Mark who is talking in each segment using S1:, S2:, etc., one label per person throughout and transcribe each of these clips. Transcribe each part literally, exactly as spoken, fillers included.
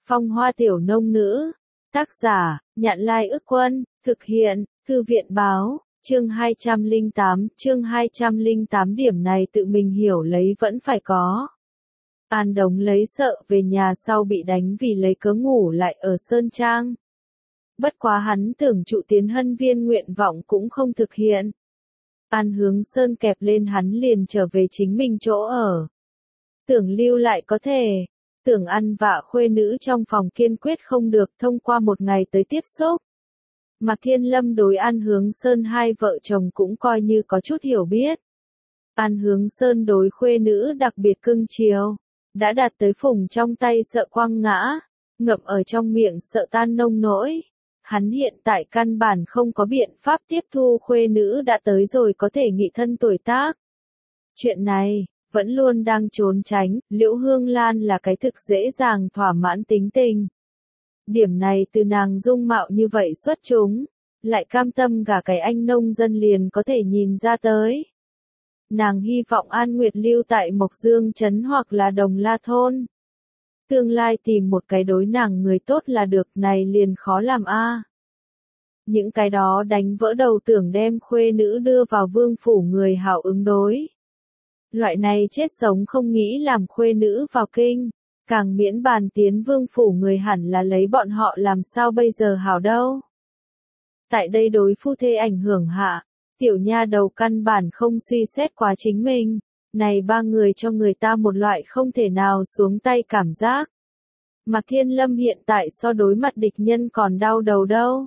S1: Phong hoa tiểu nông nữ. Tác giả, Nhạn Lai Ức Quân, thực hiện, Thư viện báo, chương hai trăm lẻ tám, chương hai trăm lẻ tám điểm này tự mình hiểu lấy vẫn phải có. An Đống lấy sợ về nhà sau bị đánh vì lấy cớ ngủ lại ở Sơn Trang. Bất quá hắn tưởng trụ tiến hân viên nguyện vọng cũng không thực hiện. An Hướng Sơn kẹp lên hắn liền trở về chính mình chỗ ở. Tưởng lưu lại có thể. Tưởng ăn vạ khuê nữ trong phòng kiên quyết không được thông qua một ngày tới tiếp xúc. Mạc Thiên Lâm đối An Hướng Sơn hai vợ chồng cũng coi như có chút hiểu biết. An Hướng Sơn đối khuê nữ đặc biệt cưng chiều, đã đạt tới phùng trong tay sợ quăng ngã, ngậm ở trong miệng sợ tan nông nỗi. Hắn hiện tại căn bản không có biện pháp tiếp thu khuê nữ đã tới rồi có thể nghị thân tuổi tác. Chuyện này vẫn luôn đang trốn tránh, Liễu Hương Lan là cái thực dễ dàng thỏa mãn tính tình. Điểm này từ nàng dung mạo như vậy xuất chúng, lại cam tâm gả cái anh nông dân liền có thể nhìn ra tới. Nàng hy vọng An Nguyệt lưu tại Mộc Dương Trấn hoặc là Đồng La Thôn. Tương lai tìm một cái đối nàng người tốt là được, này liền khó làm a. À. Những cái đó đánh vỡ đầu tưởng đem khuê nữ đưa vào vương phủ người hảo ứng đối. Loại này chết sống không nghĩ làm khuê nữ vào kinh, càng miễn bàn tiến vương phủ người hẳn là lấy bọn họ làm sao bây giờ hảo đâu. Tại đây đối phu thê ảnh hưởng hạ, tiểu nha đầu căn bản không suy xét quá chính mình, này ba người cho người ta một loại không thể nào xuống tay cảm giác. Mạc Thiên Lâm hiện tại so đối mặt địch nhân còn đau đầu đâu.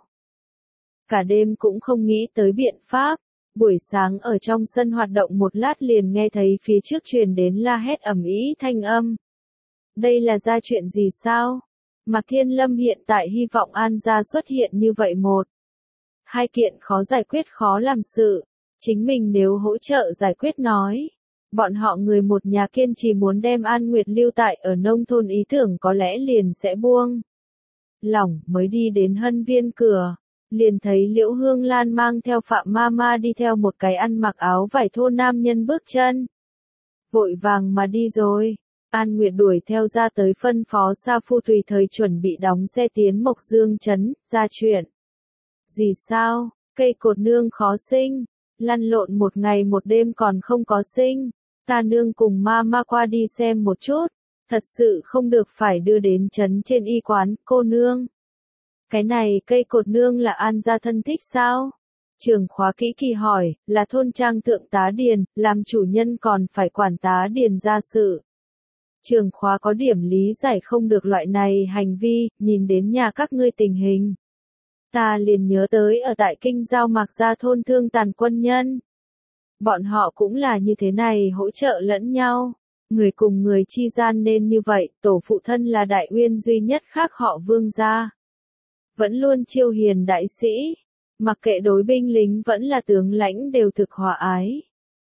S1: Cả đêm cũng không nghĩ tới biện pháp. Buổi sáng ở trong sân hoạt động một lát liền nghe thấy phía trước truyền đến la hét ầm ĩ thanh âm. Đây là ra chuyện gì sao? Mạc Thiên Lâm hiện tại hy vọng An gia xuất hiện như vậy một. Hai kiện khó giải quyết khó làm sự. Chính mình nếu hỗ trợ giải quyết nói. Bọn họ người một nhà kiên trì muốn đem An Nguyệt lưu tại ở nông thôn ý tưởng có lẽ liền sẽ buông. Lỏng mới đi đến hân viên cửa. Liền thấy Liễu Hương Lan mang theo Phạm Mama đi theo một cái ăn mặc áo vải thô nam nhân bước chân. Vội vàng mà đi rồi. An Nguyệt đuổi theo ra tới phân phó Sa Phu tùy thời chuẩn bị đóng xe tiến Mộc Dương Trấn, ra chuyện. Gì sao, cây cột nương khó sinh, lăn lộn một ngày một đêm còn không có sinh. Ta nương cùng Mama qua đi xem một chút, thật sự không được phải đưa đến trấn trên y quán, cô nương. Cái này cây cột nương là An gia thân thích sao? Trường Khóa kỹ kỳ hỏi, là thôn trang thượng tá điền, làm chủ nhân còn phải quản tá điền gia sự. Trường Khóa có điểm lý giải không được loại này hành vi, nhìn đến nhà các ngươi tình hình. Ta liền nhớ tới ở tại kinh giao Mạc gia thôn thương tàn quân nhân. Bọn họ cũng là như thế này hỗ trợ lẫn nhau. Người cùng người chi gian nên như vậy, tổ phụ thân là đại uyên duy nhất khác họ Vương gia. Vẫn luôn chiêu hiền đại sĩ, mặc kệ đối binh lính vẫn là tướng lãnh đều thực hòa ái.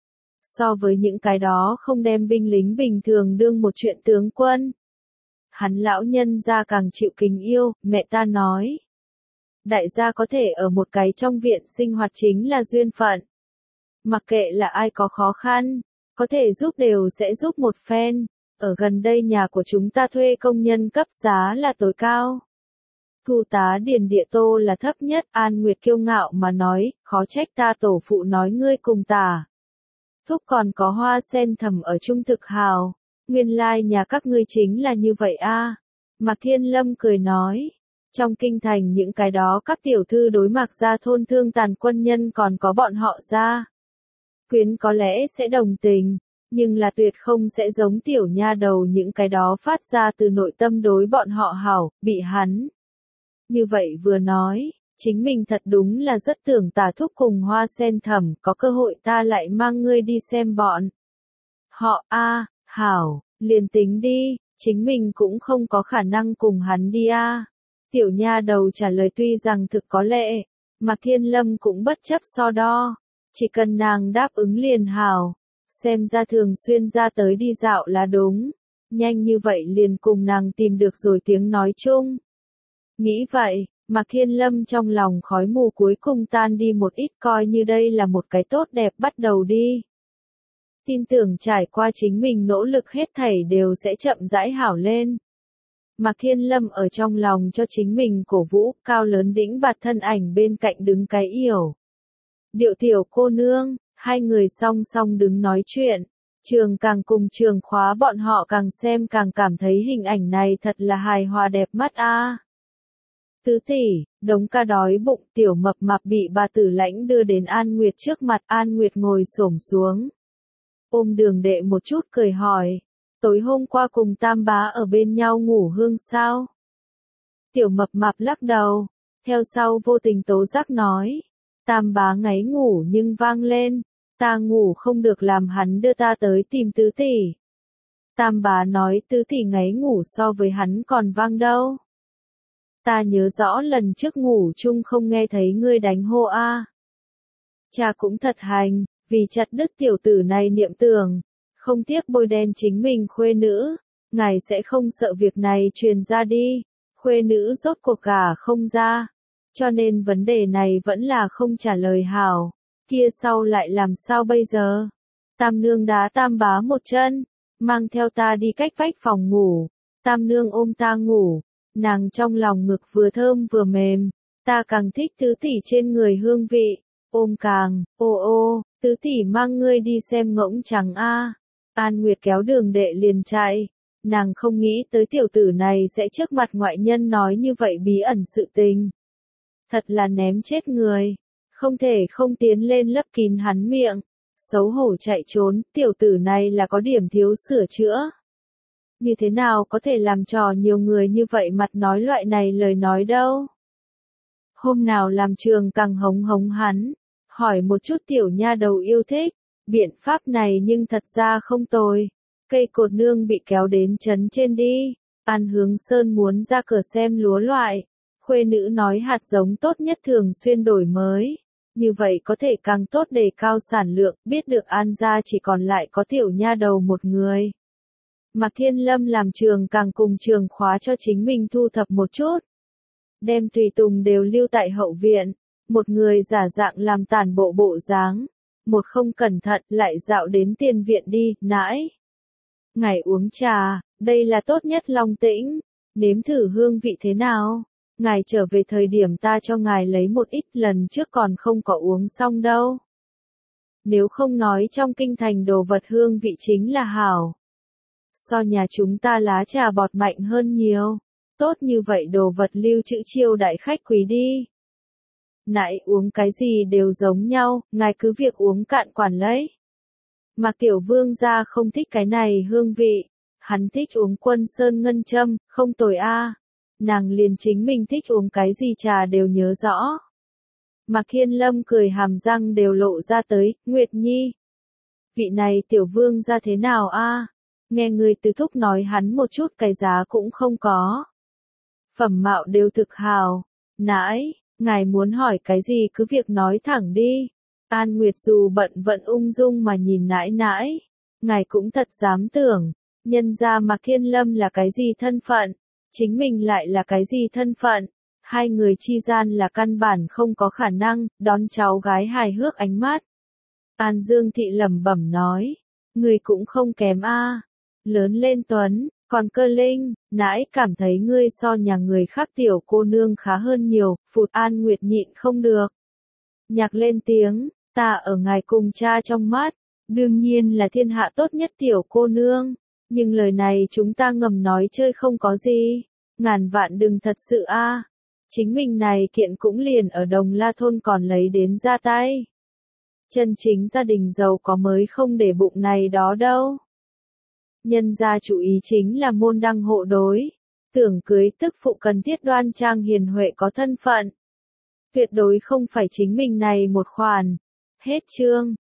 S1: So với những cái đó không đem binh lính bình thường đương một chuyện tướng quân. Hắn lão nhân gia càng chịu kính yêu, mẹ ta nói. Đại gia có thể ở một cái trong viện sinh hoạt chính là duyên phận. Mặc kệ là ai có khó khăn, có thể giúp đều sẽ giúp một phen. Ở gần đây nhà của chúng ta thuê công nhân cấp giá là tối cao. Thu tá điền địa tô là thấp nhất, An Nguyệt kiêu ngạo mà nói, khó trách ta tổ phụ nói ngươi cùng tả. Thúc còn có hoa sen thầm ở trung thực hào, nguyên lai nhà các ngươi chính là như vậy a. À. Mạc Thiên Lâm cười nói, trong kinh thành những cái đó các tiểu thư đối Mạc gia thôn thương tàn quân nhân còn có bọn họ gia quyến có lẽ sẽ đồng tình, nhưng là tuyệt không sẽ giống tiểu nha đầu những cái đó phát ra từ nội tâm đối bọn họ hảo, bị hắn. Như vậy vừa nói, chính mình thật đúng là rất tưởng tả thúc cùng hoa sen thầm, có cơ hội ta lại mang ngươi đi xem bọn. Họ a à, hảo, liền tính đi, chính mình cũng không có khả năng cùng hắn đi a. À. Tiểu nha đầu trả lời tuy rằng thực có lệ, Mạc Thiên Lâm cũng bất chấp so đo, chỉ cần nàng đáp ứng liền hảo, xem ra thường xuyên ra tới đi dạo là đúng, nhanh như vậy liền cùng nàng tìm được rồi tiếng nói chung. Nghĩ vậy, Mạc Thiên Lâm trong lòng khói mù cuối cùng tan đi một ít, coi như đây là một cái tốt đẹp bắt đầu đi. Tin tưởng trải qua chính mình nỗ lực hết thảy đều sẽ chậm rãi hảo lên. Mạc Thiên Lâm ở trong lòng cho chính mình cổ vũ, cao lớn đĩnh bạt thân ảnh bên cạnh đứng cái yểu. Điệu tiểu cô nương, hai người song song đứng nói chuyện. Trường càng cùng trường khóa bọn họ càng xem càng cảm thấy hình ảnh này thật là hài hòa đẹp mắt a. À. Tứ tỷ, đống ca đói bụng, tiểu mập mạp bị bà Tử Lãnh đưa đến An Nguyệt trước mặt. An Nguyệt ngồi xổm xuống, ôm Đường Đệ một chút cười hỏi, tối hôm qua cùng Tam bá ở bên nhau ngủ hương sao? Tiểu mập mạp lắc đầu, theo sau vô tình tố giác nói, Tam bá ngáy ngủ nhưng vang lên, ta ngủ không được làm hắn đưa ta tới tìm tứ tỷ. Tam bá nói tứ tỷ ngáy ngủ so với hắn còn vang đâu. Ta nhớ rõ lần trước ngủ chung không nghe thấy ngươi đánh hô a. À. Cha cũng thật hành, vì chặt đứt tiểu tử này niệm tưởng, không tiếc bôi đen chính mình khuê nữ, ngài sẽ không sợ việc này truyền ra đi, khuê nữ rốt cuộc gả không ra, cho nên vấn đề này vẫn là không trả lời hảo, kia sau lại làm sao bây giờ? Tam nương đá Tam bá một chân, mang theo ta đi cách vách phòng ngủ, Tam nương ôm ta ngủ, nàng trong lòng ngực vừa thơm vừa mềm, ta càng thích tứ tỷ trên người hương vị, ôm càng, ô ô, tứ tỷ mang ngươi đi xem ngỗng trắng a. An Nguyệt kéo Đường Đệ liền chạy, nàng không nghĩ tới tiểu tử này sẽ trước mặt ngoại nhân nói như vậy bí ẩn sự tình. Thật là ném chết người, không thể không tiến lên lấp kín hắn miệng, xấu hổ chạy trốn, tiểu tử này là có điểm thiếu sửa chữa. Như thế nào có thể làm trò nhiều người như vậy mặt nói loại này lời nói đâu. Hôm nào làm Trường càng hống hống hắn, hỏi một chút tiểu nha đầu yêu thích, biện pháp này nhưng thật ra không tồi. Cây cột nương bị kéo đến trấn trên đi, An Hướng Sơn muốn ra cửa xem lúa loại, khuê nữ nói hạt giống tốt nhất thường xuyên đổi mới, như vậy có thể càng tốt đề cao sản lượng, biết được An gia chỉ còn lại có tiểu nha đầu một người. Mạc Thiên Lâm làm Trường càng cùng Trường khóa cho chính mình thu thập một chút, đem tùy tùng đều lưu tại hậu viện, một người giả dạng làm tản bộ bộ dáng, một không cẩn thận lại dạo đến tiền viện đi, nãi. Ngài uống trà, đây là tốt nhất Long Tĩnh, nếm thử hương vị thế nào? Ngài trở về thời điểm ta cho ngài lấy một ít, lần trước còn không có uống xong đâu. Nếu không nói trong kinh thành đồ vật hương vị chính là hảo. So nhà chúng ta lá trà bọt mạnh hơn nhiều, tốt như vậy đồ vật lưu trữ chiêu đại khách quý đi. Nãy uống cái gì đều giống nhau, ngài cứ việc uống cạn quản lấy. Mạc Tiểu Vương gia không thích cái này hương vị, hắn thích uống Quân Sơn Ngân Châm, không tồi a. À. Nàng liền chính mình thích uống cái gì trà đều nhớ rõ. Mạc Thiên Lâm cười hàm răng đều lộ ra tới, Nguyệt Nhi. Vị này Tiểu Vương gia thế nào a? À? Nghe người từ thúc nói hắn một chút cái giá cũng không có. Phẩm mạo đều thực hào, nãi. Ngài muốn hỏi cái gì cứ việc nói thẳng đi. An Nguyệt dù bận vẫn ung dung mà nhìn nãi nãi. Ngài cũng thật dám tưởng, nhân ra Mạc Thiên Lâm là cái gì thân phận, chính mình lại là cái gì thân phận. Hai người chi gian là căn bản không có khả năng, đón cháu gái hài hước ánh mắt. An Dương Thị lẩm bẩm nói, người cũng không kém a, lớn lên tuấn. Còn Cơ Linh, nãi cảm thấy ngươi so nhà người khác tiểu cô nương khá hơn nhiều, Phụt An Nguyệt nhịn không được. Nhạc lên tiếng, ta ở ngài cùng cha trong mắt, đương nhiên là thiên hạ tốt nhất tiểu cô nương, nhưng lời này chúng ta ngầm nói chơi không có gì, ngàn vạn đừng thật sự a. À. Chính mình này kiện cũng liền ở Đồng La Thôn còn lấy đến ra tay. Chân chính gia đình giàu có mới không để bụng này đó đâu. Nhân gia chủ ý chính là môn đăng hộ đối, tưởng cưới tức phụ cần thiết đoan trang hiền huệ có thân phận. Tuyệt đối không phải chính mình này một khoản. Hết chương.